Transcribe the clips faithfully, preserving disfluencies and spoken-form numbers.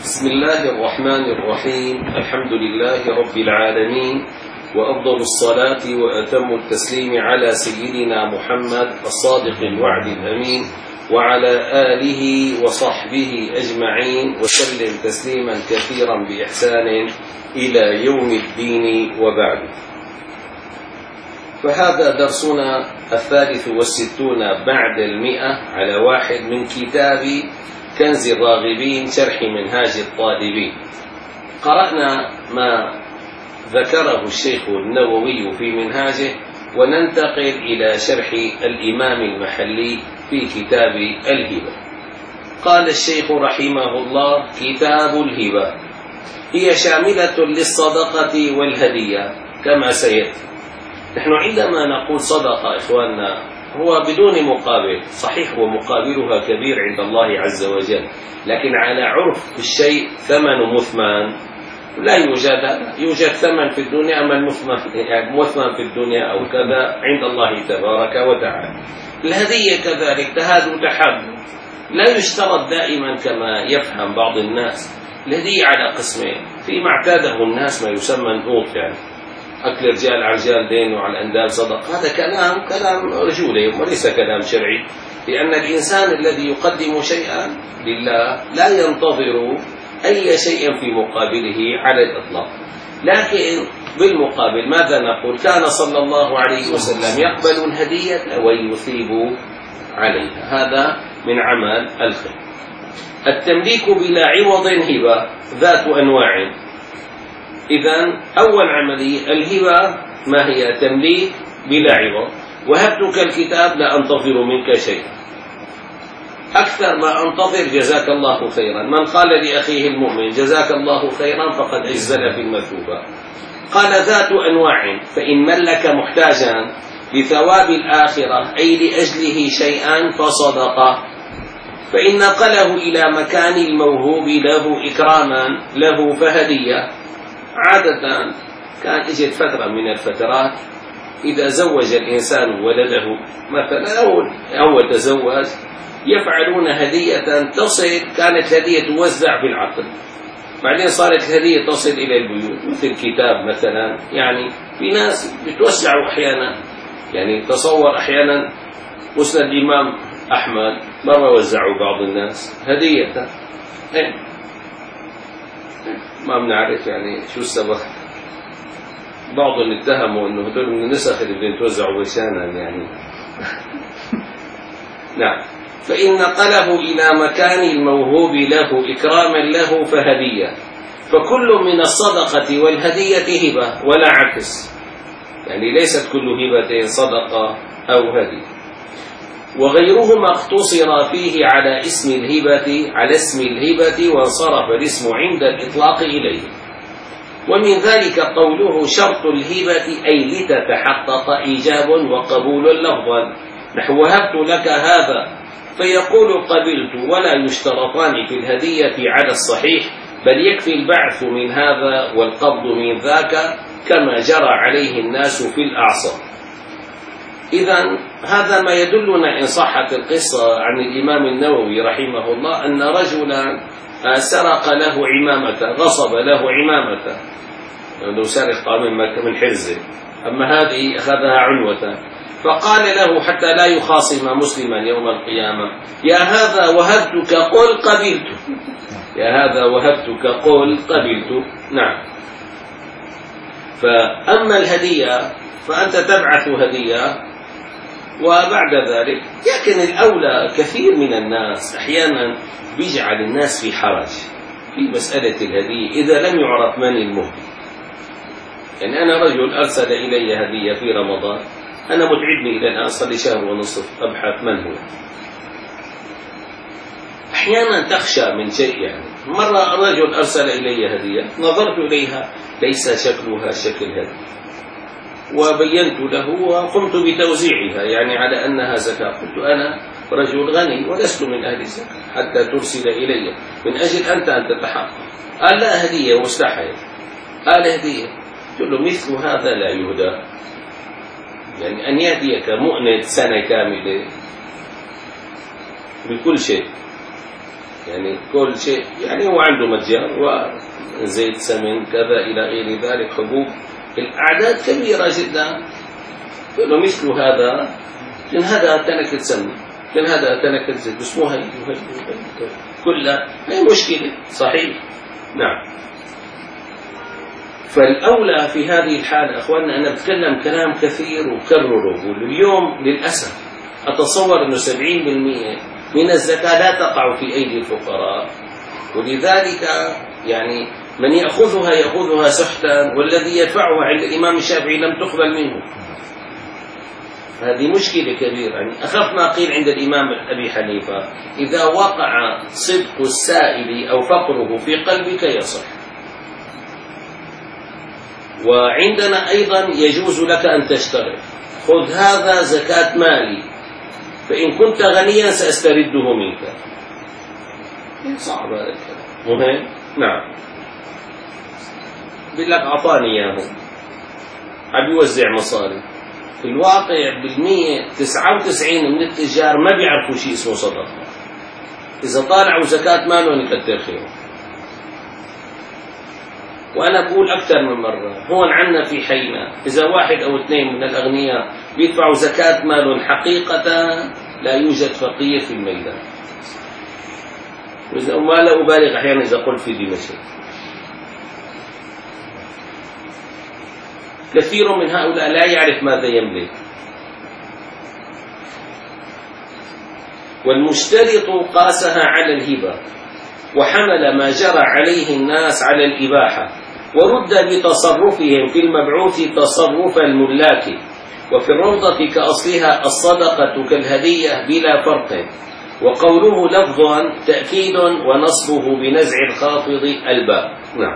بسم الله الرحمن الرحيم. الحمد لله رب العالمين، وأفضل الصلاة وأتم التسليم على سيدنا محمد الصادق الوعد الأمين وعلى آله وصحبه أجمعين وسلم تسليما كثيرا بإحسان إلى يوم الدين، وبعد. فهذا درسنا الثالث والستون بعد المئة على واحد من كتاب كنز الراغبين شرح منهاج الطالبين. قرأنا ما ذكره الشيخ النووي في منهاجه، وننتقل إلى شرح الإمام المحلي في كتاب الهبة. قال الشيخ رحمه الله: كتاب الهبة هي شاملة للصدقة والهدية كما سيأتي. نحن عندما نقول صدقة إخواننا هو بدون مقابل، صحيح ومقابلها كبير عند الله عز وجل، لكن على عرف الشيء ثمن مثمن لا يوجد يوجد ثمن في الدنيا، أما المثمن يعني مثمن في الدنيا أو كذا عند الله تبارك وتعالى. الهدية كذلك تهاد تحب، لا يشترط دائما كما يفهم بعض الناس. الهدية على قسمين: فيما اعتاده الناس ما يسمى نقود، يعني أكل رجال على رجال دين وعلى الأندال صدق، هذا كلام كلام رجولي وليس كلام شرعي، لأن الإنسان الذي يقدم شيئا لله لا ينتظر أي شيء في مقابله على الإطلاق. لكن بالمقابل ماذا نقول؟ كان صلى الله عليه وسلم يقبل الهدية ويثيب عليها، هذا من عمل الخير. التمليك بلا عوض هبة ذات أنواع. إذن أول عملية الهبة ما هي؟ تمليك بلا عوض. وهبتك الكتاب لا أنتظر منك شيئا، أكثر ما أنتظر جزاك الله خيرا. من قال لأخيه المؤمن جزاك الله خيرا فقد أجزل في المثوبة. قال ذات أنواع: فإن ملك محتاجا لثواب الآخرة أي لأجله شيئا فصدقه، فإن نقله إلى مكان الموهوب له إكراما له فهدية. عادة كان اجت فترة من الفترات إذا زوج الإنسان ولده مثلا أو تزوج يفعلون هدية تصل، كانت هدية توزع في العقد، بعدين صارت الهدية تصل إلى البيوت، مثل كتاب مثلا. يعني في ناس بتوزعوا أحيانا، يعني تصور أحيانا مسند الإمام أحمد مرة وزعوا بعض الناس هدية، ما بنعرف يعني شو السبب. بعضهم اتهموا انه هدول من النسخ اللي بدهم يتوزعوا بشانا يعني. نعم. فإن نقله إلى مكان الموهوب له إكراما له فهدية. فكل من الصدقة والهدية هبة ولا عكس، يعني ليست كل هبة صدقة أو هدية. وغيرهما اقتصر فيه على اسم الهبة على اسم الهبة وانصرف الاسم عند الإطلاق إليه. ومن ذلك قوله: شرط الهبة أي لتتحقق إيجاب وقبول لفظا، نحو وهبت لك هذا، فيقول قبلت، ولا يشترطان في الهدية على الصحيح، بل يكفي البعث من هذا والقبض من ذاك كما جرى عليه الناس في الأعصار. إذن هذا ما يدلنا إن صحت القصة عن الإمام النووي رحمه الله أن رجلا سرق له عمامة، غصب له عمامة، لأنه سرق من من حرزه، أما هذه أخذها عنوة، فقال له حتى لا يخاصم مسلما يوم القيامة: يا هذا وهبتك قل قبلت، يا هذا وهبتك قل قبلت. نعم. فأما الهدية فأنت تبعث هدية وبعد ذلك، لكن الأولى كثير من الناس أحيانا بيجعل الناس في حرج في مسألة الهدية إذا لم يعرف من المهدي. يعني أنا رجل أرسل إلي هدية في رمضان، أنا متعبني إلى الآن صار لي شهر ونصف أبحث من هو. أحيانا تخشى من شيء، يعني مرة رجل أرسل إلي هدية نظرت إليها ليس شكلها شكل هدية، وبينت له وقمت بتوزيعها يعني على أنها زكاة. قلت أنا رجل غني ولست من أهل الزكاة حتى ترسل إلي، من أجل أنت أن تتحقق. قال لا هدية مستحيل. قال هدية. قلت له مثل هذا لا يهدى، يعني أن يهديك مؤنة سنة كاملة بكل شيء، يعني كل شيء، يعني هو عنده متجر وزيت سمن كذا إلى غير ذلك، حبوب، الأعداد كبيرة جدا. له مثل هذا كان هذا تنكة سمن، كان هذا تنكة زيت، بس مو هي كلها هي مشكلة. صحيح. نعم. فالأولى في هذه الحالة أخواننا أنا بتكلم كلام كثير وكرره. واليوم للأسف أتصور أنه سبعين بالمئة من الزكاة لا تقع في أيدي الفقراء، ولذلك يعني من يأخذها يأخذها سحتا، والذي يدفعها عند الإمام الشافعي لم تقبل منه. هذه مشكلة كبيرة. يعني أخف ما قيل عند الإمام أبي حنيفة إذا وقع صدق السائل أو فقره في قلبك يصح. وعندنا أيضا يجوز لك أن تشترط خذ هذا زكاة مالي، فإن كنت غنيا سأسترده منك. صعب هذا الكلام. مهم. نعم. بيقول لك أعطاني إياه، عم يوزع مصاري. في الواقع بالمية تسعة وتسعين من التجار ما بيعرفوا شيء اسمه صدقة. إذا طالعوا زكاة مالهم يكتر خيرهم. وأنا أقول أكثر من مرة، هون عنا في حينا إذا واحد أو اثنين من الأغنياء بيدفعوا زكاة مالهم حقيقة لا يوجد فقير في الميدان. وما لا أبالغ أحيانا إذا قلت في دمشق كثير من هؤلاء لا يعرف ماذا يملك. والمشترط قاسها على الهبة، وحمل ما جرى عليه الناس على الإباحة، ورد بتصرفهم في المبعوث تصرف الملاك، وفي الروضة كأصلها الصدقة كالهدية بلا فرق. وقوله لفظا تأكيد ونصبه بنزع الخافض الباء. نعم.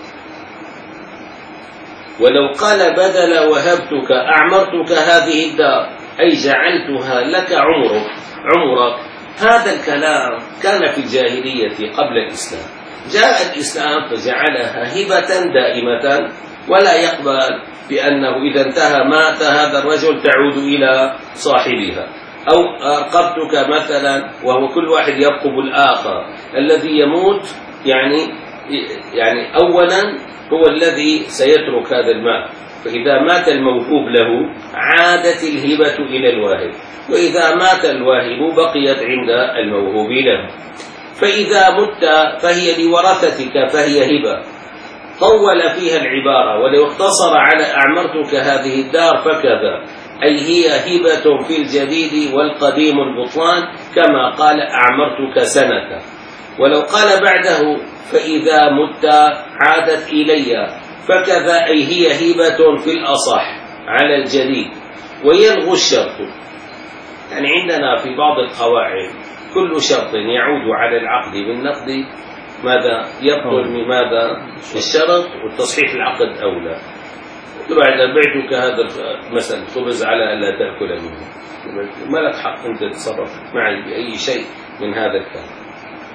ولو قال بدل وهبتك أعمرتك هذه الدار أي جعلتها لك عمرك عمرك هذا الكلام كان في الجاهلية قبل الإسلام. جاء الإسلام فجعلها هبة دائمة، ولا يقبل بأنه إذا انتهى مات هذا الرجل تعود إلى صاحبها. أو أرقبتك مثلا، وهو كل واحد يرقب الآخر. الذي يموت يعني يعني أولا هو الذي سيترك هذا المال، فإذا مات الموهوب له عادت الهبة إلى الواهب، وإذا مات الواهب بقيت عند الموهوب له. فإذا مت فهي لورثتك فهي هبة. طول فيها العبارة، ولو اقتصر على أعمرتك هذه الدار فكذا، أي هي هبة في الجديد والقديم البطلان، كما قال أعمرتك سنة. ولو قال بعده فإذا مت عادت إلي فكذا، أي هي هبة في الأصح على الجديد. ويلغو الشرط، يعني عندنا في بعض القواعد كل شرط يعود على العقد بالنقد ماذا يبطل من ماذا الشرط، والتصحيح العقد أولى. بعد بعتك هذا مثلا خبز على ألا تأكل منه، ما لك حق أنت تتصرف معي بأي شيء من هذا الكلام.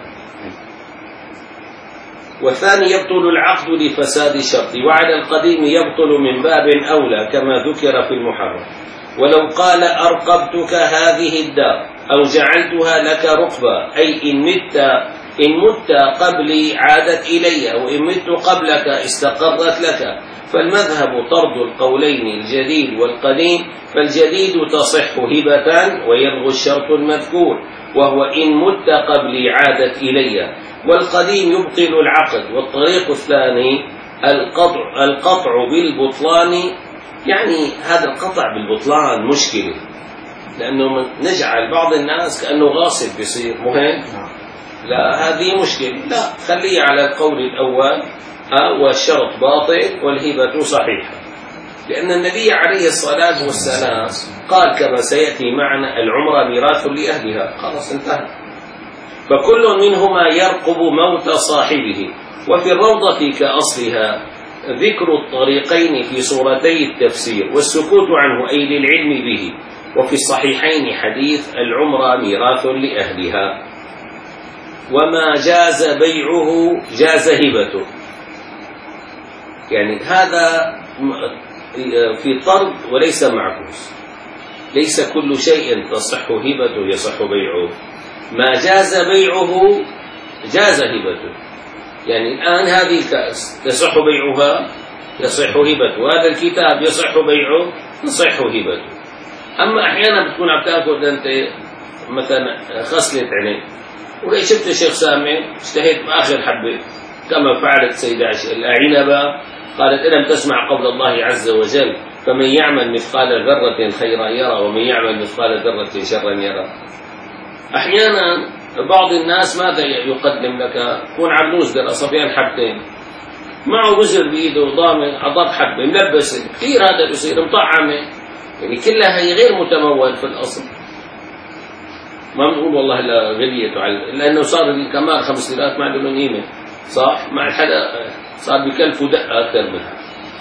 والثاني يبطل العقد لفساد الشرط، وعلى القديم يبطل من باب أولى كما ذكر في المحرم. ولو قال أرقبتك هذه الدار أو جعلتها لك رقبة، أي إن مت إن مت قبلي عادت إلي، وإن مت قبلك استقرت لك. فالمذهب طرد القولين الجديد والقديم، فالجديد تصح هبة ويلغو الشرط المذكور، وهو إن مت قبلي عادت إلي. والقديم يبطل العقد. والطريق الثاني القطع, القطع بالبطلان، يعني هذا القطع بالبطلان مشكلة، لأنه نجعل بعض الناس كأنه غاصب بيصير مهم. لا، هذه مشكلة. لا، خليه على القول الأول، والشرط باطل والهبة صحيحة، لأن النبي عليه الصلاة والسلام قال كما سيأتي معنا العمرة ميراث لأهلها، خلاص انتهى. فكل منهما يرقب موت صاحبه. وفي الروضة كأصلها ذكر الطريقين في صورتي التفسير والسكوت عنه أي للعلم به. وفي الصحيحين حديث العمرة ميراث لأهلها. وما جاز بيعه جاز هبته، يعني هذا في طرد وليس معكوس. ليس كل شيء تصح هبته يصح بيعه. ما جاز بيعه جاز هبته. يعني الآن هذه الكأس يصح بيعها، يصح هبته، هذا الكتاب يصح بيعه، يصح هبته. أما أحيانا بتكون عم تاكل أنت مثلا خصلة عينين، وليش شفت الشيخ سامي اشتهيت بآخر حبة كما فعلت سيدة العنبة، قالت ألم تسمع قول الله عز وجل فمن يعمل مثقال ذرة خيرا يرى ومن يعمل مثقال ذرة شرا يرى. أحيانا بعض الناس ماذا يقدم لك؟ يكون عبدوس در صبيان حبتين معه وزر بإيده ضامن عضب حبة ملبسة كثير، هذا بيصير مطعمة، يعني كلها هي غير متمول في الأصل. ما بنقول والله لا غليته على، لأنه صار الكمار خمس ليرات ما عندهم قيمة، صح؟ مع حدا صار بكلفوا دقة أكثر منها.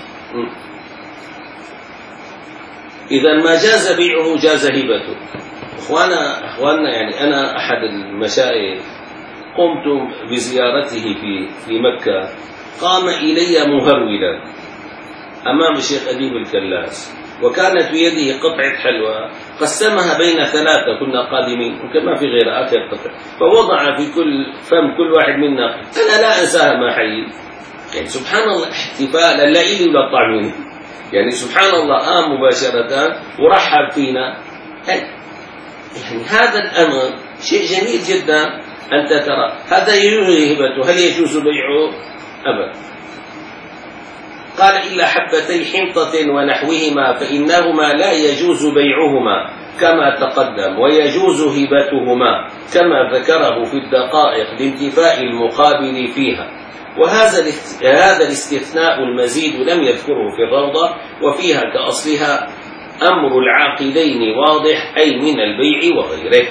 إذا ما جاز بيعه جاز هبته. إخوانا إخواننا يعني أنا أحد المشايخ قمت بزيارته في في مكة، قام إلي مهرولا أمام الشيخ أديب الكلاس، وكانت بيده قطعة حلوى قسمها بين ثلاثة، كنا قادمين يمكن ما في غير آخر قطعة، فوضع في كل فم كل واحد منا، أنا لا أنساها ما حي. يعني سبحان الله احتفالا لا إلي ولا طعمين، يعني سبحان الله قام مباشرة ورحب فينا. يعني هذا الأمر شيء جميل جدا. أنت ترى هذا يجوز هبته، هل يجوز بيعه؟ أبدا. قال إلا حبتي حنطة ونحوهما فإنهما لا يجوز بيعهما كما تقدم، ويجوز هبتهما كما ذكره في الدقائق لانتفاء المقابل فيها. وهذا هذا الاستثناء المزيد لم يذكره في الروضة، وفيها كأصلها أمر العاقدين واضح، أي من البيع وغيره.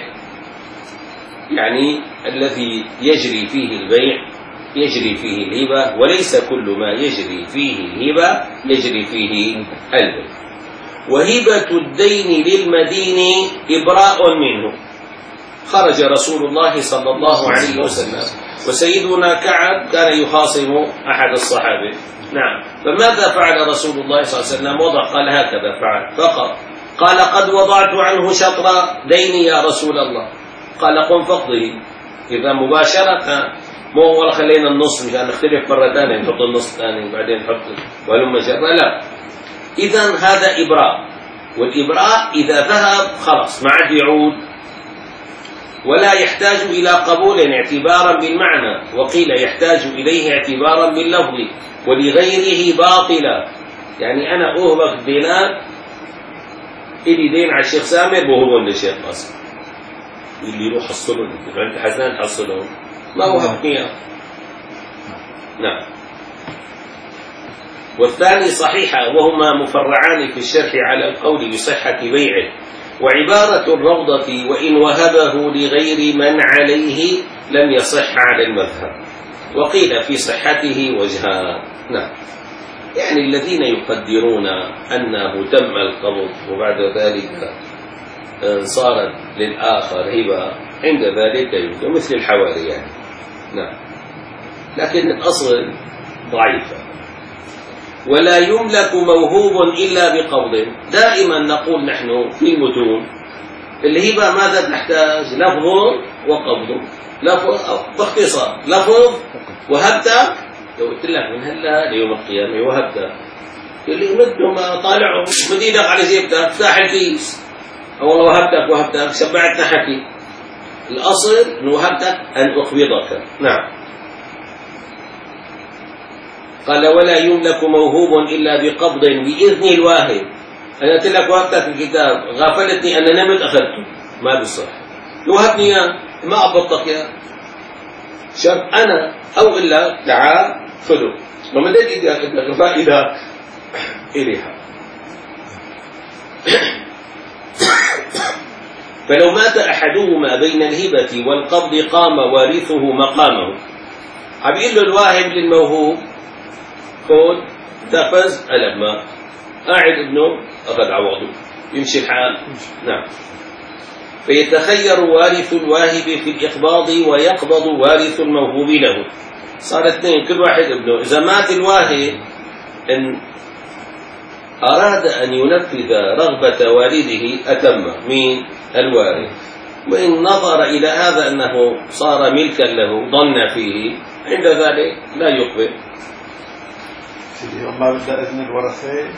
يعني الذي يجري فيه البيع يجري فيه الهبة، وليس كل ما يجري فيه الهبة يجري فيه البيع. وهبة الدين للمدين إبراء منه. خرج رسول الله صلى الله عليه وسلم وسيدنا كعب كان يخاصم أحد الصحابة، نعم، فماذا فعل رسول الله صلى الله عليه وسلم؟ وضع، قال هكذا فعل فقط، قال قد وضعت عنه شطر ديني يا رسول الله، قال قم فقضه. إذا مباشرة مو والله خلينا النص مشان نختلف مرة ثانية نحط النص الثاني وبعدين نحط ولما جرى، لا. إذا هذا إبراء، والإبراء إذا ذهب خلاص ما عاد يعود، ولا يحتاج إلى قبول اعتبارا بالمعنى، وقيل يحتاج إليه اعتبارا باللفظ، ولغيره باطلا. يعني أنا أهبك دينار، إلي دين على الشيخ سامر بهبون للشيخ قاسم، اللي يروح حصلهم، أنت حسنان تحصلهم، ما وهبني. نعم. والثاني صحيحة، وهما مفرعان في الشرح على القول بصحة بيعه. وعبارة الروضة وإن وهبه لغير من عليه لم يصح على المذهب، وقيل في صحته وجهان. نعم. يعني الذين يقدرون أنه تم القبض وبعد ذلك صارت للآخر هبة، عند ذلك يمكن مثل الحواري يعني. نعم. لكن الأصل ضعيفة. ولا يملك موهوب إلا بقبض. دائما نقول نحن في المتون الهبة ماذا تحتاج؟ لفظ وقبض. لفظ باختصار، لفظ وهبت، لو قلت لك من هلا ليوم القيامة وهبت، اللي مده ما طالعه مدينك على جيبتك افتح الكيس، أو والله وهبتك وهبتك شبعتنا حكي. الأصل أن وهبتك أن أقبضك. نعم. قال ولا يملك موهوب إلا بقبض بإذن الواهب. أنا قلت لك وهبتك الكتاب، غافلتني أنا نمت أخذته، ما بيصح. وهبني إياه ما أقبضتك إياه، شرط أنا أو إلا تعال خذه، ومن ذلك الفائدة إليها. فلو مات أحدهما بين الهبة والقبض قام وارثه مقامه. عم له الواهب للموهوب خذ تفز ألم ما قاعد ابنه أخذ عوضه يمشي الحال. نعم. فيتخير وارث الواهب في الإقباض ويقبض وارث الموهوب له. صار اثنين كل واحد ابنه. إذا مات الواهب إن أراد أن ينفذ رغبة والده أتم مين؟ الوارث. وإن نظر إلى هذا أنه صار ملكا له ظن فيه عند ذلك لا يقبل. سيدي ما بدأ إذن الورثة.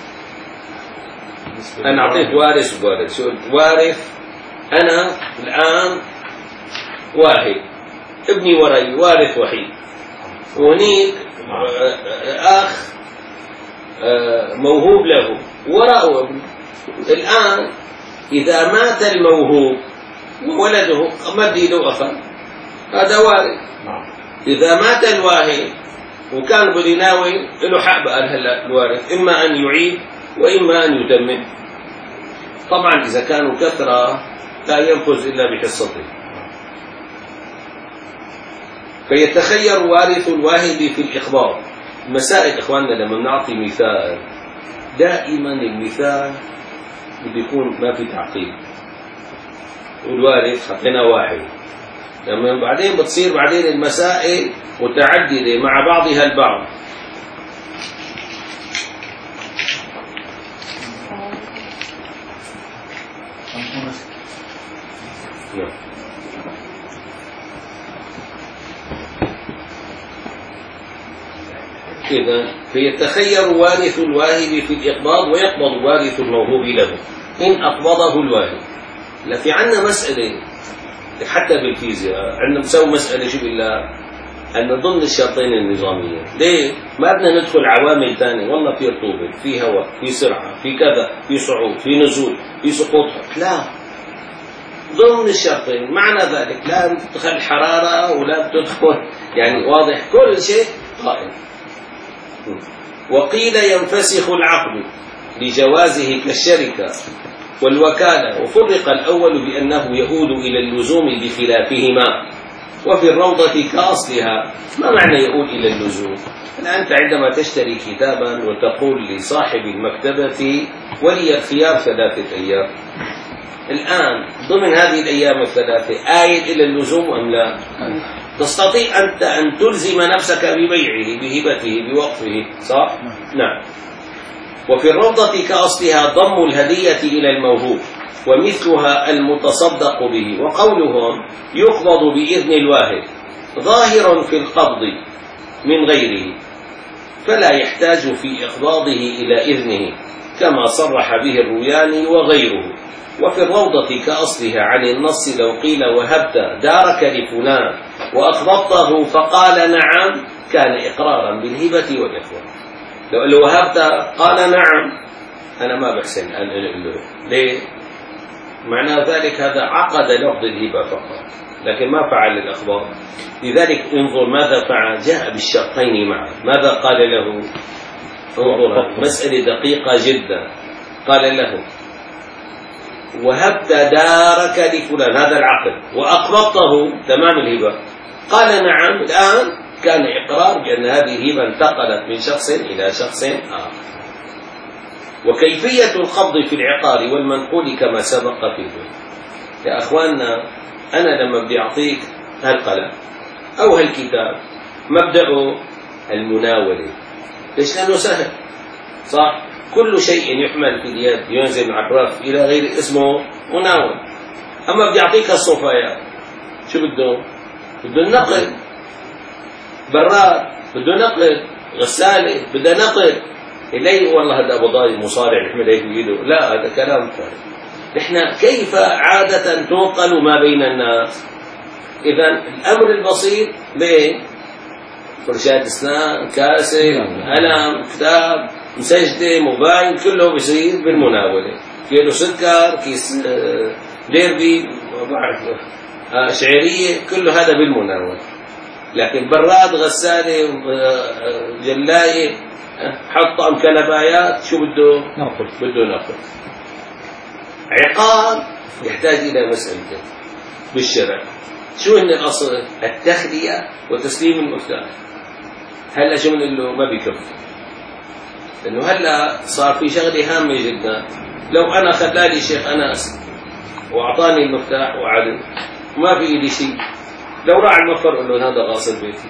أنا أعطيت وارث ووارث. شو وارث؟ أنا الآن واحد، ابني وري وارث وحيد، وهنيك أخ موهوب له وراءه ابن. الآن إذا مات الموهوب وولده مد له أخا هذا وارث. إذا مات الواهب وكان بده يناول له حق بقى هلا الوارث، إما أن يعيد وإما أن يتمم. طبعا إذا كانوا كثرة لا ينفذ إلا بحصته. فيتخير وارث الواهب في الإخبار. مسائل إخواننا لما نعطي مثال دائما المثال بده يكون ما في تعقيد. والوارث حطينا واحد، لما بعدين بتصير بعدين المسائل متعددة مع بعضها البعض. إذا فيتخير وارث الواهب في الإقباض ويقبض وارث الموهوب له إن أقبضه الواهب. لا في عندنا مسألة حتى بالفيزياء عندنا مسوي مسألة شو بالله أن ضمن الشرطين النظامية. ليه؟ ما بدنا ندخل عوامل ثانية، والله في رطوبة، في هواء، في سرعة، في كذا، في صعود، في نزول، في سقوط. لا، ضمن الشرطين. معنى ذلك لا تدخل حرارة ولا تدخل يعني واضح كل شيء قائم. وقيل ينفسخ العقد لجوازه كالشركة والوكالة، وفرق الأول بأنه يؤول إلى اللزوم بخلافهما. وفي الروضة كأصلها. ما معنى يؤول إلى اللزوم؟ أنت عندما تشتري كتابا وتقول لصاحب المكتبة ولي الخيار ثلاثة أيام، الآن ضمن هذه الأيام الثلاثة آية إلى اللزوم أم لا؟ تستطيع أنت أن تلزم نفسك ببيعه بهبته بوقفه، صح؟ نعم. وفي الروضة كأصلها ضم الهدية إلى الموهوب ومثلها المتصدق به. وقولهم يقبض بإذن الواهب ظاهر في القبض من غيره، فلا يحتاج في إقباضه إلى إذنه كما صرح به الروياني وغيره. وفي الروضة كأصلها عن النص لو قيل وهبت دارك لفلان وأقبضته فقال نعم كان إقرارا بالهبة والإخوة. لو وهبت قال نعم أنا ما بحسن أن له. ليه؟ معنى ذلك هذا عقد لفظ الهبة فقط لكن ما فعل الأخبار. لذلك انظر ماذا فعل، جاء بالشرطين معا. ماذا قال له؟ انظر مسألة دقيقة جدا. قال له وهبت دارك لفلان، هذا العقد، وأقبضته تمام الهبة. قال نعم، الآن كان إقرار بأن هذه الهبة انتقلت من شخص إلى شخص آخر. وكيفية القبض في العقار والمنقول كما سبق في البيت. يا أخواننا أنا لما بدي أعطيك هالقلم أو هالكتاب مبدأه المناولة. ليش؟ لأنه سهل، صح؟ كل شيء يحمل في اليد ينزل على الرف إلى غير اسمه مناول. أما بدي أعطيك الصوفيات شو بده؟ بده النقل، براد بده نقل، غسالة بده نقل. إليه والله هذا أبو ضاي مصارع يحمل هيك بيده، لا هذا كلام فارغ. إحنا كيف عادة تنقل ما بين الناس؟ إذا الأمر البسيط بين فرشاة أسنان، كاسة، قلم، كتاب، مسجدة، موبايل، كله بيصير بالمناولة. كيلو سكر، كيس ديربي، ما بعرف شعيرية، كله هذا بالمناولة. لكن براد، غسالة، جلاية، حط طعم كنبايات، شو بده؟ نقل. بده نقل. عقار يحتاج إلى مسألتين بالشرع. شو هن الأصل؟ التخلية وتسليم المفتاح. هلا شو بنقول له؟ ما بيكفي. لأنه هلا صار في شغلة هامة جدا. لو أنا خلالي شيخ أنس وأعطاني المفتاح وعدل وما في إيدي شيء، لو راح المفر قل له هذا غاصب بيتي.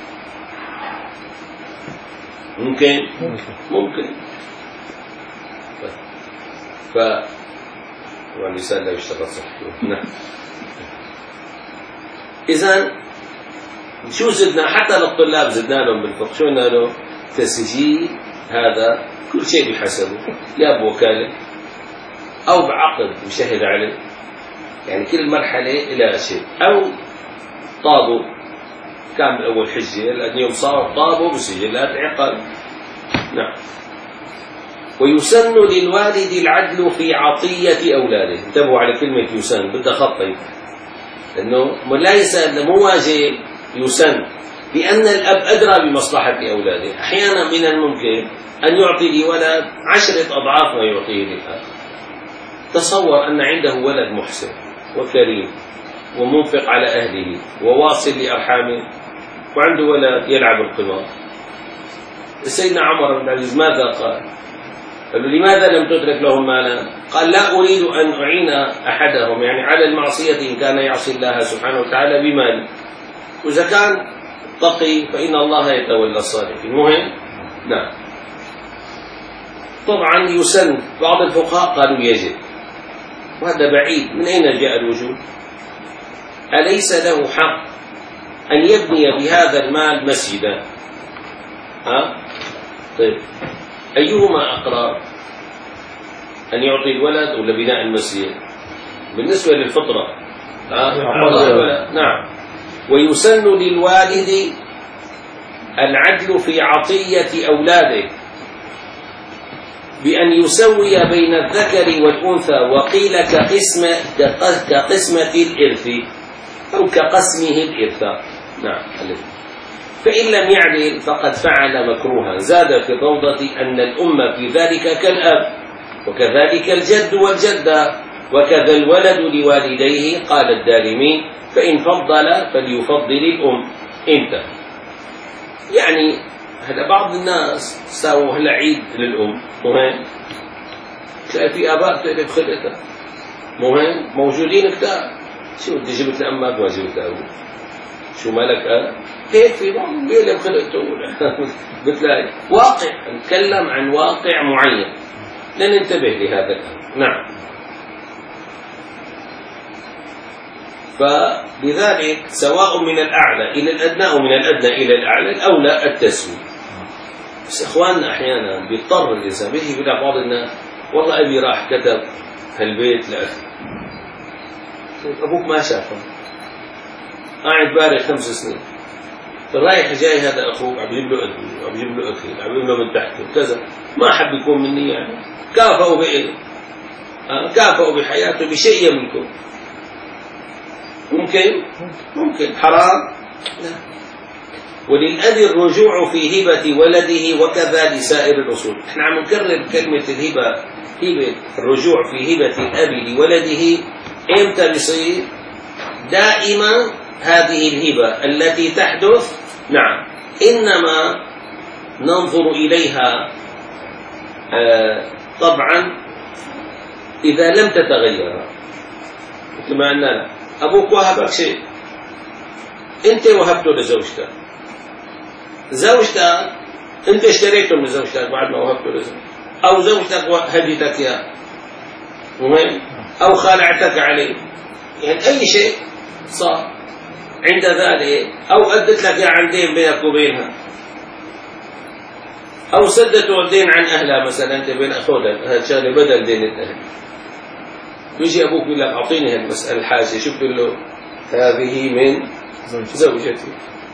ممكن؟ ممكن. ف واللسان لا يشتغل صح. نعم. إذن شو زدنا؟ حتى للطلاب زدنا لهم بالفقه، شو قلنا له؟ تسجيل هذا كل شيء بحسبه، يا بوكالة أو بعقد يشهد عليه، يعني كل مرحلة إلى شيء، أو طابوا كان بالأول حجة لأن يوم صار طابوا بسجلات عقد. نعم. ويسن للوالد العدل في عطية أولاده. انتبهوا على كلمة يسن، بدها خطي، لأنه لا يسن، مو واجب، يسن، لأن الأب أدرى بمصلحة أولاده. أحيانا من الممكن أن يعطي لولد عشرة أضعاف ما يعطيه للأب. تصور أن عنده ولد محسن وكريم ومنفق على أهله وواصل لأرحامه، وعنده ولد يلعب القمار. سيدنا عمر بن العزيز ماذا قال؟ قال له لماذا لم تترك لهم مالا؟ قال لا أريد أن أعين أحدهم يعني على المعصية إن كان يعصي الله سبحانه وتعالى بمال، وإذا كان تقي فإن الله يتولى الصالحين. المهم نعم. طبعا يسن، بعض الفقهاء قالوا يجب، وهذا بعيد. من أين جاء الوجوب؟ أليس له حق أن يبني بهذا المال مسجدا؟ ها؟ طيب أيهما أقرب؟ أن يعطي الولد ولا بناء المسجد؟ بالنسبة للفطرة ها؟ نعم. ويسن للوالد العدل في عطية أولاده بأن يسوي بين الذكر والأنثى، وقيل كقسم كقسمة الإرث أو كقسمه الإرث. نعم. فإن لم يعدل فقد فعل مكروها. زاد في الروضة أن الأم في ذلك كالأب، وكذلك الجد والجدة، وكذا الولد لوالديه. قال الدارمي فإن فضل فليفضل الأم. انتهى. يعني هذا بعض الناس ساووا هلا عيد للأم، مهم تلاقي في آباء تقلب خلقتها، مهم موجودين كتار. شو بدي جبت لأمك ما جبت لأبوك؟ شو مالك أه؟ هيك في بعض بيقلب خلقته. بتلاقي واقع، نتكلم عن واقع معين، لننتبه لهذا الأمر. نعم. فلذلك سواء من الأعلى إلى الأدنى أو من الأدنى إلى الأعلى، الأولى التسوية. بس إخواننا أحيانا بيضطر الإنسان، بيجي يقول لك بعض الناس والله أبي راح كتب هالبيت لأخي، أبوك ما شافه، قاعد بالغ خمس سنين، رايح جاي هذا أخوك عم يجيب له أكل، عم يجيب له أكل، عم يجيب له من تحته كذا، ما حب يكون مني يعني، كافأوا بإيه؟ كافأوا بحياته بشيء يملكه. ممكن ممكن حرام؟ لا. وللأب الرجوع في هبة ولده وكذا لسائر الأصول. احنا عم نكرر كلمة الهبة، هبة الرجوع في هبة الأب لولده. امتى بيصير؟ دائما هذه الهبة التي تحدث، نعم، إنما ننظر إليها آه طبعا إذا لم تتغير. كما أننا أبوك وهبك شيء، أنت وهبته لزوجتك، زوجتك أنت اشتريته من زوجتك بعد ما وهبته لزوجتك، أو زوجتك هديتك إياه، مهم، أو خالعتك عليه، يعني أي شيء صار عند ذلك، أو أدت لك يا عن دين بينك وبينها، أو سدته الدين عن أهلها مثلا، أنت بين أخوتك، هذا شغله بدل دين الأهل. بيجي أبوك بيقول لك أعطيني هالمسألة الحاجة، شو بتقول له؟ هذه من زوجتي.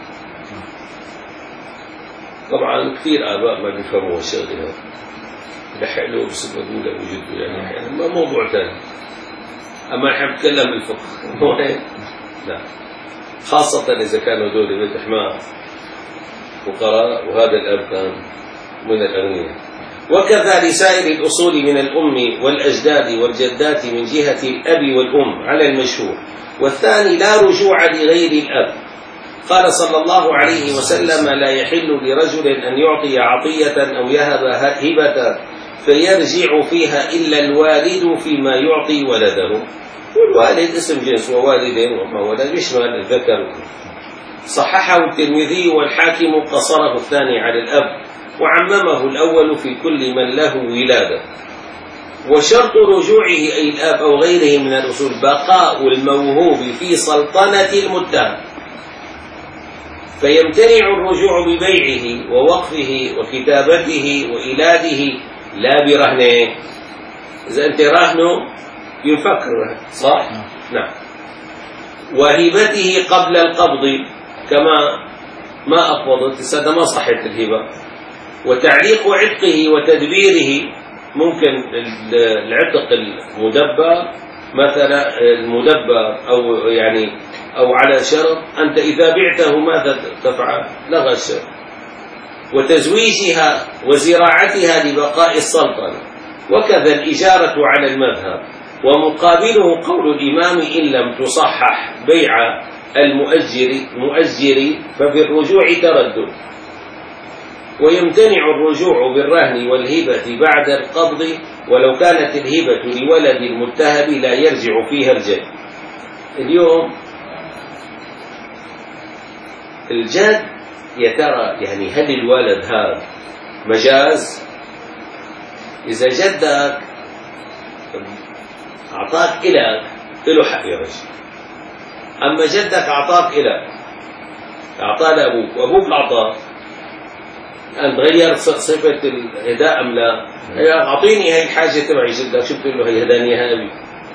طبعا كثير آباء ما بيفهموا هالشغله هذا، بحق له بس بقول له وجده، يعني أحيانا ما موضوع ثاني. أما نحن نتكلم بالفقه، مو هيك؟ لا، خاصة إذا كانوا دول بيت حمار فقراء، وهذا الأب كان من الأغنياء. وكذا لسائر الأصول من الأم والأجداد والجدات من جهة الأب والأم على المشهور. والثاني لا رجوع لغير الأب. قال صلى الله عليه وسلم لا يحل لرجل أن يعطي عطية أو يهب هبة فيرجع فيها إلا الوالد فيما يعطي ولده. والوالد اسم جنس، ووالدين وما ولد يشمل الذكر. صححه الترمذي والحاكم قصره الثاني على الأب، وعممه الأول في كل من له ولادة. وشرط رجوعه أي الآب أو غيره من الأصول بقاء الموهوب في سلطنة المتهم، فيمتنع الرجوع ببيعه ووقفه وكتابته وإلاده لا برهنه. إذا أنت راهنه ينفك الرهن، صح؟ نعم. وهبته قبل القبض، كما ما أقبضت هذا ما صحت الهبة. وتعليق عتقه وتدبيره، ممكن العتق المدبر مثلا، المدبر أو يعني أو على شرط، أنت إذا بعته ماذا تفعل؟ لغى الشرط. وتزويجها وزراعتها لبقاء السلطنة، وكذا الإجارة على المذهب. ومقابله قول الإمام إن لم تصحح بيع المؤجر مؤجر ففي الرجوع تردد. ويمتنع الرجوع بالرهن والهبة بعد القبض، ولو كانت الهبة لولد المتهم لا يرجع فيها الجد. اليوم الجد يا ترى يعني هل الولد هذا مجاز؟ إذا جدك أعطاك إلك له حق يرجع، أما جدك أعطاك إلك أعطاه لأبوك وأبوك أعطاك، أن تغير صفة الهداء أم لا؟ أعطيني هاي الحاجة تبعي جدك، شو بتقول له هي هداني يا أبي؟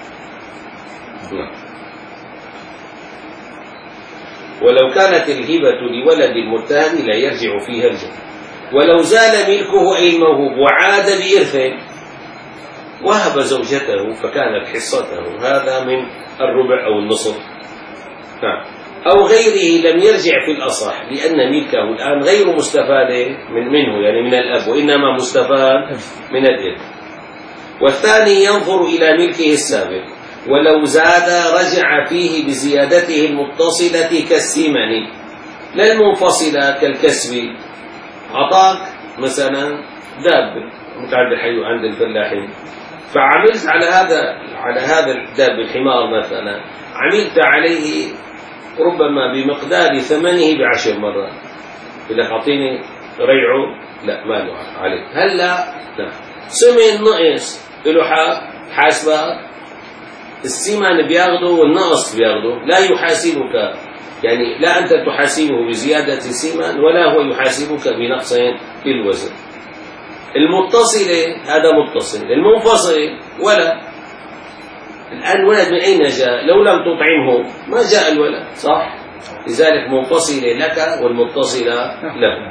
ولو كانت الهبة لولد المتهم لا يرجع فيها الجد. ولو زال ملكه أي الموهوب وعاد بإرثه وهب زوجته فكانت حصته، هذا من الربع أو النصف. نعم. أو غيره لم يرجع في الأصح، لأن ملكه الآن غير مستفاد من منه يعني من الأب، وإنما مستفاد من الإرث. والثاني ينظر إلى ملكه السابق، ولو زاد رجع فيه بزيادته المتصلة كالسمن لا المنفصلة كالكسب. أعطاك مثلا دابة متعدد الحيو عند الفلاحين، فعملت على هذا على هذا الداب الحمار مثلا، عملت عليه ربما بمقدار ثمنه بعشر مرات. يقول لك أعطيني ريعه، لا ما له عليك. هلا لا سمن نقص له حق حاسبك، السمن بياخده والنقص بياخده، لا يحاسبك يعني لا أنت تحاسبه بزيادة السمن ولا هو يحاسبك بنقص في الوزن. المتصلة هذا متصل، المنفصل ولا. الآن الولد من أين جاء؟ لو لم تطعمه ما جاء الولد، صح؟ لذلك منفصلة لك والمتصلة له.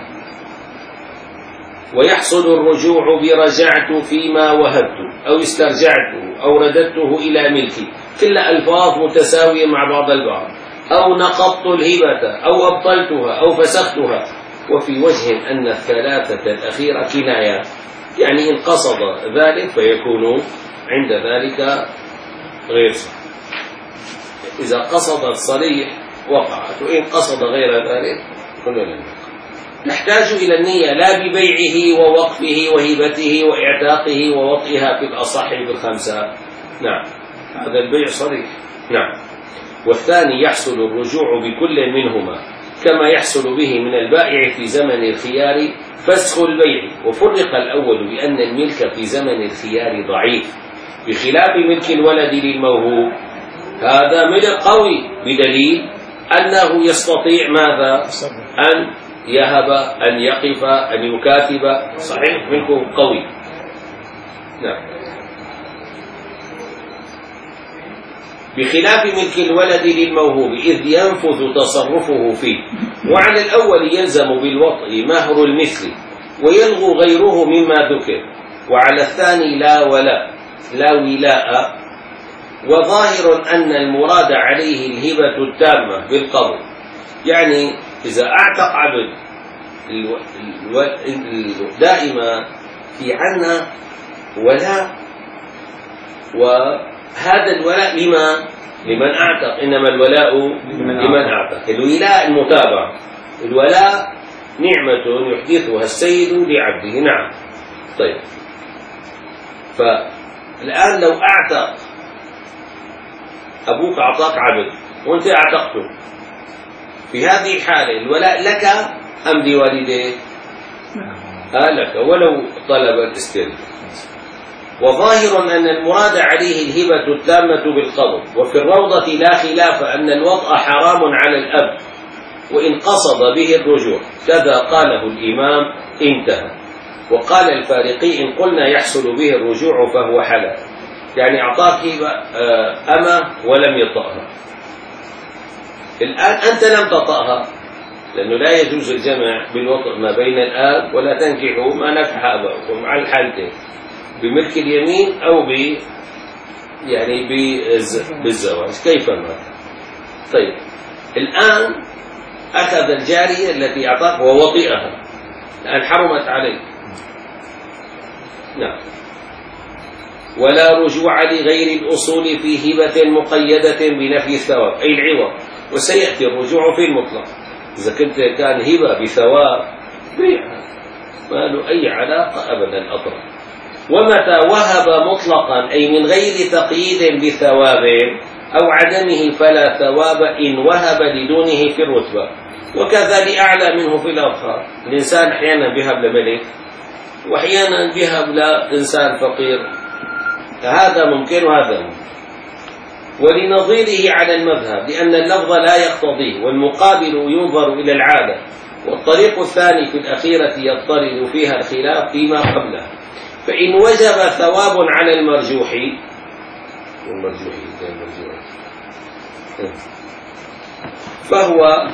ويحصل الرجوع برجعت فيما وهبت أو استرجعته أو رددته إلى ملكي، كلها ألفاظ متساوية مع بعض البعض. أو نقضت الهبة أو أبطلتها أو فسختها. وفي وجه أن الثلاثة الأخيرة كناية، يعني إن قصد ذلك فيكون عند ذلك غير صحيح. إذا قصد الصريح وقعت، وإن قصد غير ذلك كنا لم يقع. نحتاج إلى النية لا ببيعه ووقفه وهبته وإعتاقه ووطئها في الأصح بالخمسة. نعم، هذا البيع صريح. نعم. والثاني يحصل الرجوع بكل منهما كما يحصل به من البائع في زمن الخيار فسخ البيع. وفرق الأول بأن الملك في زمن الخيار ضعيف، بخلاف ملك الولد للموهوب، هذا ملك قوي بدليل أنه يستطيع ماذا؟ أن يهب، أن يقف، أن يكاتب، صحيح ملكه قوي. نعم. بخلاف ملك الولد للموهوب إذ ينفذ تصرفه فيه. وعلى الأول يلزم بالوطء مهر المثل ويلغو غيره مما ذكر، وعلى الثاني لا ولا لا ولاء. وظاهر أن المراد عليه الهبة التامة بالقبض، يعني إذا أعتق عبد الو... الو... دائما في عنا ولاء، وهذا الولاء لما لمن أعتق، إنما الولاء لمن أعتق. الولاء المتابعة، الولاء نعمة يحدثها السيد لعبده. نعم. طيب، فالآن لو أعتق أبوك أعطاك عبد وأنت أعتقته، في هذه الحالة الولاء لك أم لوالديك؟ آه لك، ولو طلب الاسترداد. وظاهر أن المراد عليه الهبة التامة بالقبض. وفي الروضة لا خلاف أن الوطأ حرام على الأب وإن قصد به الرجوع، كذا قاله الإمام انتهى. وقال الفارقي إن قلنا يحصل به الرجوع فهو حلال، يعني أعطاك أمة ولم يطأها، الآن أنت لم تطأها، لأنه لا يجوز الجمع بالوطء ما بين الآب ولا تنكحوا ما نكح أباؤكم مع الحالتين، بملك اليمين أو ب يعني بالزواج كيفما. طيب الآن أخذ الجارية التي أعطاك ووطئها، الآن حرمت عليك. نعم. ولا رجوع لغير الأصول في هبة مقيدة بنفي الثواب أي العوض، وسيأتي الرجوع في المطلق. إذا كنت كان هبة بثواب بيعها ما له أي علاقة أبدا أطرق. ومتى وهب مطلقا أي من غير تقييد بثواب أو عدمه فلا ثواب إن وهب لدونه في الرتبة، وكذا لأعلى منه في الأظهار. الإنسان أحيانا بيهب لملك وأحيانا بيهب لإنسان فقير، هذا ممكن وهذا ممكن. ولنظيره على المذهب لأن اللفظ لا يقتضيه، والمقابل ينظر إلى العادة، والطريق الثاني في الأخيرة يضطرد فيها الخلاف فيما قبله. فإن وجب ثواب على المرجوح والمرجوح فهو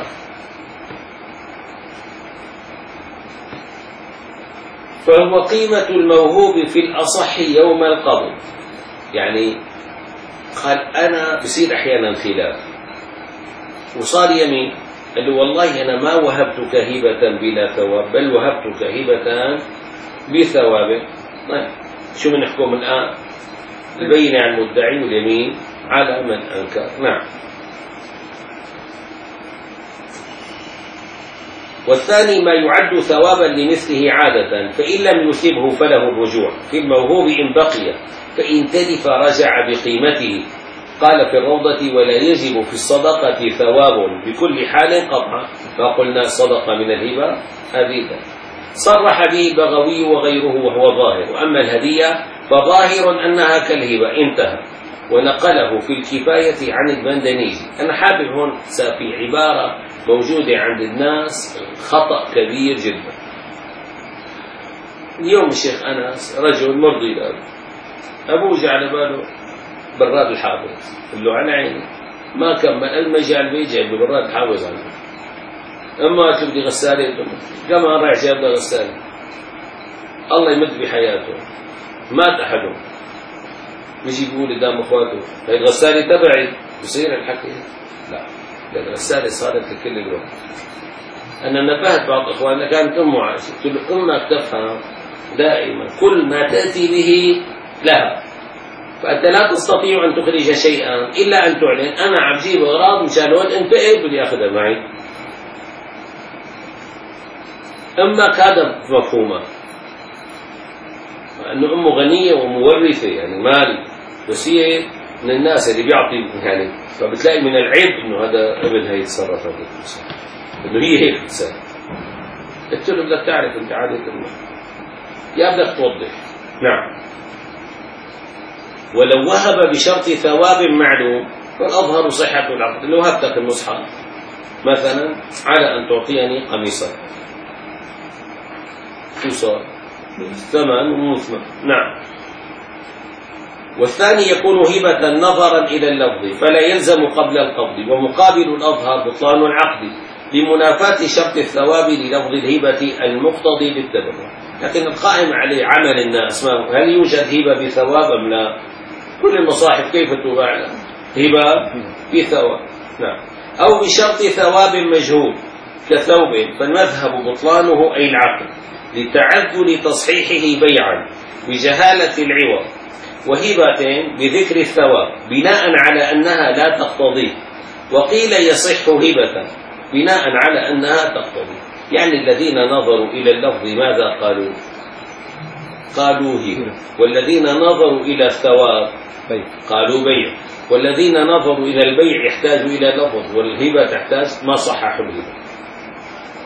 فهو قيمة الموهوب في الأصح يوم القبض. يعني قال أنا بصير أحيانا خلاف وصار يمين، قال له والله أنا ما وهبتك هبة بلا ثواب بل وهبتك هبة بثواب. طيب شو بنحكم الآن؟ البينة على المدعي واليمين على من أنكر. نعم. والثاني ما يعد ثوابا لمثله عادة، فإن لم يثبه فله الرجوع في الموهوب إن بقي، فإن تلف رجع بقيمته. قال في الروضة ولا يجب في الصدقة ثواب بكل حال قطعا، فقلنا الصدقة من الهبة هذه صرح به البغوي وغيره وهو ظاهر. وأما الهدية فظاهر أنها كالهبة انتهى. ونقله في الكفاية عن البندنيجي. أنا حابب هون في عبارة موجودة عند الناس خطأ كبير جدا. اليوم الشيخ أنس رجل مرضي له، أبوه جعل باله براد الحافظ، قال له على عيني ما كمل المجال بيجي براد الحافظ عنه، أما شو بدي غسالة كمان رايح جاب له غسالة، الله يمد بحياته مات أحدهم، بيجي بيقول قدام اخواته هي الغسالة تبعي، بصير الحكي؟ لا، الغسالة صارت لكل الوقت. أنا نبهت بعض إخواننا كانت أمه عايشة، قلت له أمك تفهم دائما كل ما تأتي به لها، فأنت لا تستطيع أن تخرج شيئا إلا أن تعلن أنا عم جيب أغراض مشان هون أنت إيه بدي أخذها معي. أمك هذا مفهومه، أنه أمه غنية ومورثة يعني مال، بس هي من الناس اللي بيعطي يعني، فبتلاقي من العيب إنه هذا ابنها يتصرف هذا الإنسان، إنه هي هيك إنسان. قلت له بدك تعرف أنت عادة المال يا بدك توضح. نعم. ولو وهب بشرط ثواب معلوم فالأظهر صحة العقد. لو وهبتك المصحف مثلا على أن تعطيني قميصا، شو صار؟ ثمن ومثمن. نعم. والثاني يكون هبة نظرا إلى اللفظ فلا يلزم قبل القبض، ومقابل الأظهر بطلان العقد لمنافاة شرط الثواب للفظ الهبة المقتضي بالتبرع. لكن القائم عليه عمل الناس ما هل يوجد هبة بثواب أم لا؟ كل المصاحف كيف تباع هبة بثواب؟ نعم. أو بشرط ثواب مجهول كثوب، فالمذهب بطلانه أي العقد لتعذر تصحيحه بيعا بجهالة العوض، وهبة بذكر الثواب بناء على أنها لا تقتضي، وقيل يصح هبة بناء على أنها تقتضي. يعني الذين نظروا إلى اللفظ ماذا قالوا؟ قالوا هبة. والذين نظروا إلى الثواب قالوا بيع. والذين نظروا إلى البيع يحتاجوا إلى لفظ، والهبة تحتاج ما صححوا الهبة.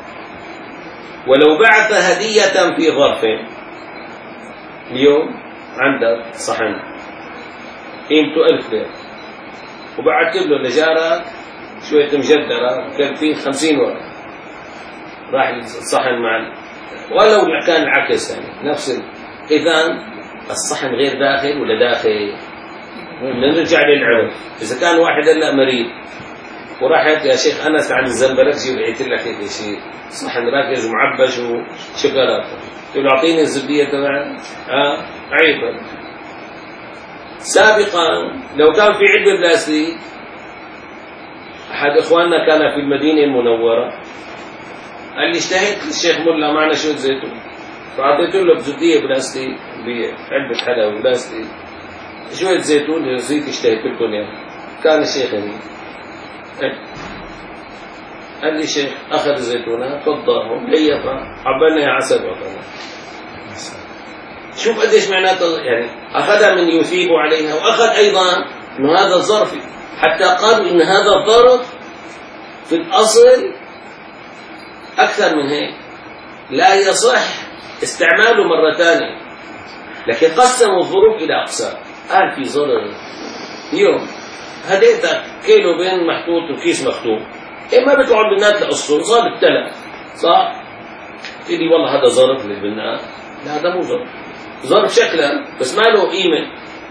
ولو بعث هدية في ظرف اليوم عندك صحن قيمته ألف ليرة وبعت له لجارك شوية مجدرة مكلفين خمسين ورقة، راح الصحن مع ولو كان العكس يعني نفس. إذا الصحن غير داخل ولا داخل؟ نرجع للعرف. إذا كان واحد هلا مريض وراح يا شيخ أنس عن الزنبركسي ولقيت لك هيك شيء صحن راكز ومعبش وشوكولاته، تقول أعطيني الزبدية تبعها، آه عيبا. سابقا لو كان في علبة بلاستيك، أحد إخواننا كان في المدينة المنورة قال لي اشتهيت الشيخ ملا معنا شوية زيتون، فأعطيت له بزبدية بلاستيك بعلبة حلاوة بلاستيك شوية زيتون زيت اشتهيت لكم يعني. كان الشيخ يعني قال لي شيخ أخذ الزيتونات فضاهم ليفها عبالنا يا عسل وطنها. شوف قديش معناته يعني أخذها من يثيب عليها، وأخذ أيضا إنه هذا الظرف، حتى قالوا إن هذا الظرف في الأصل أكثر من هيك لا يصح استعماله مرة ثانية، لكن قسموا الظروف إلى أقسام. قال في ظرف يوم هديتك كيلو بين محطوط وكيس مختوم، إيه ما بيطلعوا البنات لقصه صار التلف صح؟ تقولي والله هذا ظرف للبنات، لا هذا مو ظرف، ظرف شكلا بس ما له قيمة.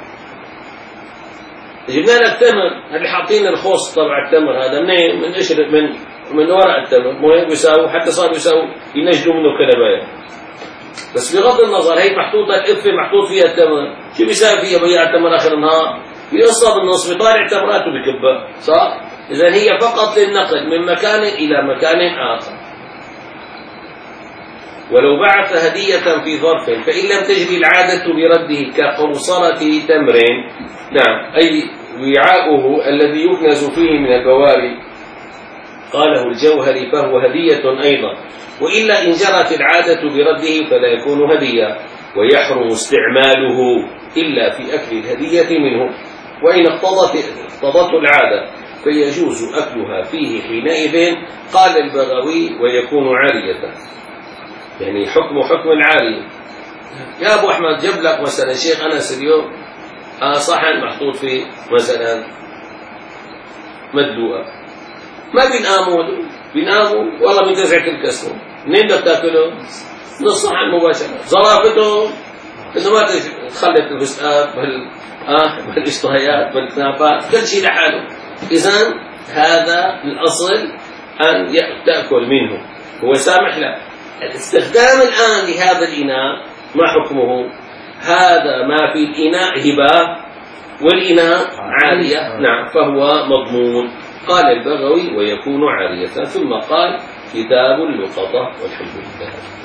جبنا لك تمر، اللي حاطين الخوص تبع التمر هذا منين؟ من قشر من من ورق التمر، مو هيك بيساوي، حتى صار بيساوي ينجدوا منه كلبايه. بس بغض النظر هي محطوطه القفه محطوط فيها التمر، شو بيساوي فيها بياع التمر اخر النهار؟ بيقصها بالنص بيطالع تمرات وبكبها صح؟ اذا هي فقط للنقل من مكان الى مكان اخر. ولو بعث هدية في ظرف فإن لم تجري العادة برده كقرصرة تمر، نعم أي وعاؤه الذي يكنز فيه من البواري، قاله الجوهري فهو هدية أيضا، وإلا إن جرت العادة برده فلا يكون هدية، ويحرم استعماله إلا في أكل الهدية منه، وإن اقتضت اقتضته العادة فيجوز أكلها فيه حينئذ. قال البغوي ويكون عارية، يعني حكم حكم العارية. يا أبو أحمد جاب لك مثلا شيخ أنس اليوم آه صحن محطوط فيه مثلا مدلوقة، ما بينقاموا بينقاموا والله من تزعة الكسر، منين بدك تاكله؟ من الصحن مباشرة. ظرافتهم إنه ما تخلط الفستقات بال آه بالاشتهيات بالكنافات كل شيء لحاله. إذن هذا الأصل أن تأكل منه، هو سامح لك. الاستخدام الآن لهذا الإناء ما حكمه؟ هذا ما في الإناء هبة والإناء عارية، نعم فهو مضمون. قال البغوي ويكون عارية، ثم قال كتاب اللقطة والحمد لله.